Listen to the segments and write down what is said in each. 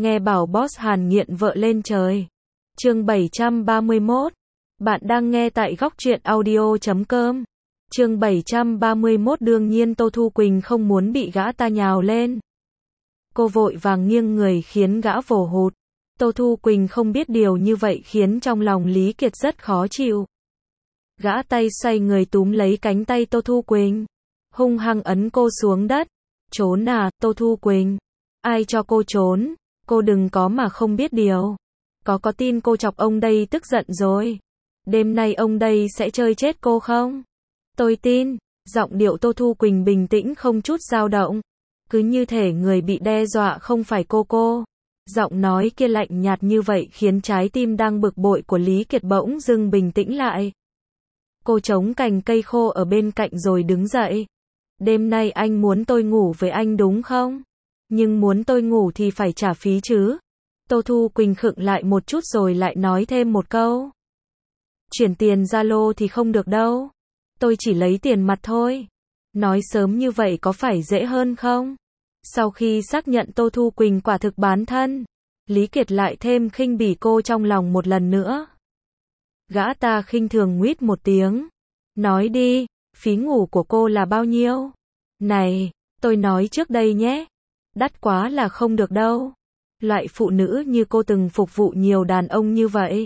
Nghe bảo boss Hàn nghiện vợ lên trời. Chương 731. Bạn đang nghe tại góc truyện audio.com. Chương 731. Đương nhiên Tô Thu Quỳnh không muốn bị gã ta nhào lên. Cô vội vàng nghiêng người khiến gã vồ hụt. Tô Thu Quỳnh không biết điều như vậy khiến trong lòng Lý Kiệt rất khó chịu. Gã tay xoay người túm lấy cánh tay Tô Thu Quỳnh, hung hăng ấn cô xuống đất. Trốn à, Tô Thu Quỳnh? Ai cho cô trốn? Cô đừng có mà không biết điều. Có tin cô chọc ông đây tức giận rồi. Đêm nay ông đây sẽ chơi chết cô không? Tôi tin. Giọng điệu Tô Thu Quỳnh bình tĩnh không chút dao động. Cứ như thể người bị đe dọa không phải cô. Giọng nói kia lạnh nhạt như vậy khiến trái tim đang bực bội của Lý Kiệt bỗng dưng bình tĩnh lại. Cô chống cành cây khô ở bên cạnh rồi đứng dậy. Đêm nay anh muốn tôi ngủ với anh đúng không? Nhưng muốn tôi ngủ thì phải trả phí chứ. Tô Thu Quỳnh khựng lại một chút rồi lại nói thêm một câu. Chuyển tiền Zalo thì không được đâu. Tôi chỉ lấy tiền mặt thôi. Nói sớm như vậy có phải dễ hơn không? Sau khi xác nhận Tô Thu Quỳnh quả thực bán thân, Lý Kiệt lại thêm khinh bỉ cô trong lòng một lần nữa. Gã ta khinh thường nguýt một tiếng. Nói đi, phí ngủ của cô là bao nhiêu? Này, tôi nói trước đây nhé. Đắt quá là không được đâu. Loại phụ nữ như cô từng phục vụ nhiều đàn ông như vậy.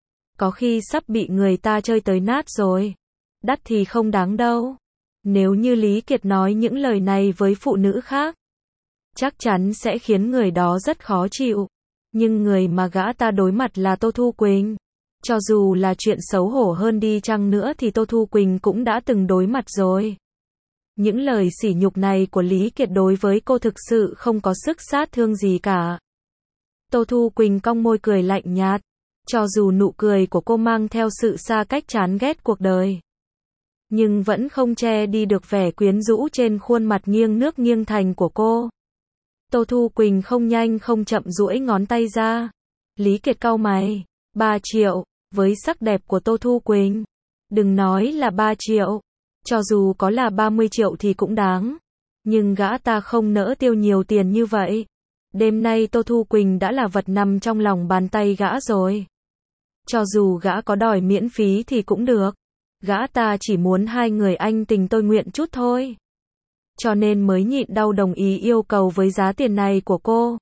Có khi sắp bị người ta chơi tới nát rồi. Đắt thì không đáng đâu. Nếu như Lý Kiệt nói những lời này với phụ nữ khác, chắc chắn sẽ khiến người đó rất khó chịu. Nhưng người mà gã ta đối mặt là Tô Thu Quỳnh. Cho dù là chuyện xấu hổ hơn đi chăng nữa thì Tô Thu Quỳnh cũng đã từng đối mặt rồi. Những lời sỉ nhục này của Lý Kiệt đối với cô thực sự không có sức sát thương gì cả. Tô Thu Quỳnh cong môi cười lạnh nhạt. Cho dù nụ cười của cô mang theo sự xa cách chán ghét cuộc đời, nhưng vẫn không che đi được vẻ quyến rũ trên khuôn mặt nghiêng nước nghiêng thành của cô. Tô Thu Quỳnh không nhanh không chậm duỗi ngón tay ra. Lý Kiệt cau mày. 3 triệu, với sắc đẹp của Tô Thu Quỳnh. Đừng nói là 3 triệu. Cho dù có là 30 triệu thì cũng đáng. Nhưng gã ta không nỡ tiêu nhiều tiền như vậy. Đêm nay Tô Thu Quỳnh đã là vật nằm trong lòng bàn tay gã rồi. Cho dù gã có đòi miễn phí thì cũng được. Gã ta chỉ muốn hai người anh tình tôi nguyện chút thôi. Cho nên mới nhịn đau đồng ý yêu cầu với giá tiền này của cô.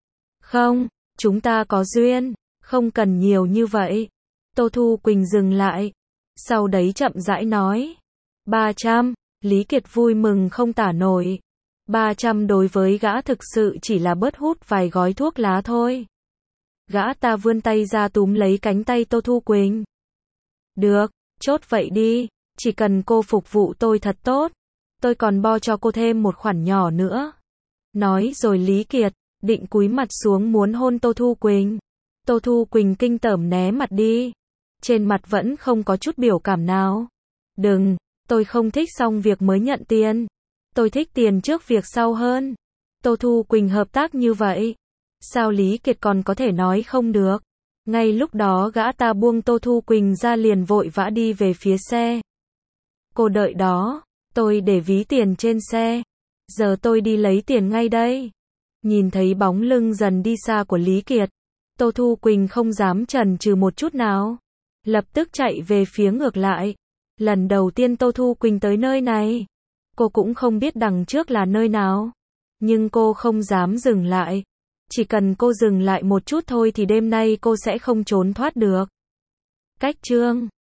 Không, chúng ta có duyên, không cần nhiều như vậy. Tô Thu Quỳnh dừng lại. Sau đấy chậm rãi nói. 300, Lý Kiệt vui mừng không tả nổi. 300 đối với gã thực sự chỉ là bớt hút vài gói thuốc lá thôi. Gã ta vươn tay ra túm lấy cánh tay Tô Thu Quỳnh. Được, chốt vậy đi, chỉ cần cô phục vụ tôi thật tốt, tôi còn bo cho cô thêm một khoản nhỏ nữa. Nói rồi Lý Kiệt định cúi mặt xuống muốn hôn Tô Thu Quỳnh. Tô Thu Quỳnh kinh tởm né mặt đi. Trên mặt vẫn không có chút biểu cảm nào. Đừng, tôi không thích xong việc mới nhận tiền. Tôi thích tiền trước việc sau hơn. Tô Thu Quỳnh hợp tác như vậy. Sao Lý Kiệt còn có thể nói không được? Ngay lúc đó gã ta buông Tô Thu Quỳnh ra liền vội vã đi về phía xe. Cô đợi đó, tôi để ví tiền trên xe. Giờ tôi đi lấy tiền ngay đây. Nhìn thấy bóng lưng dần đi xa của Lý Kiệt, Tô Thu Quỳnh không dám chần chừ một chút nào. Lập tức chạy về phía ngược lại. Lần đầu tiên Tô Thu Quỳnh tới nơi này, cô cũng không biết đằng trước là nơi nào. Nhưng cô không dám dừng lại. Chỉ cần cô dừng lại một chút thôi thì đêm nay cô sẽ không trốn thoát được. Cách chương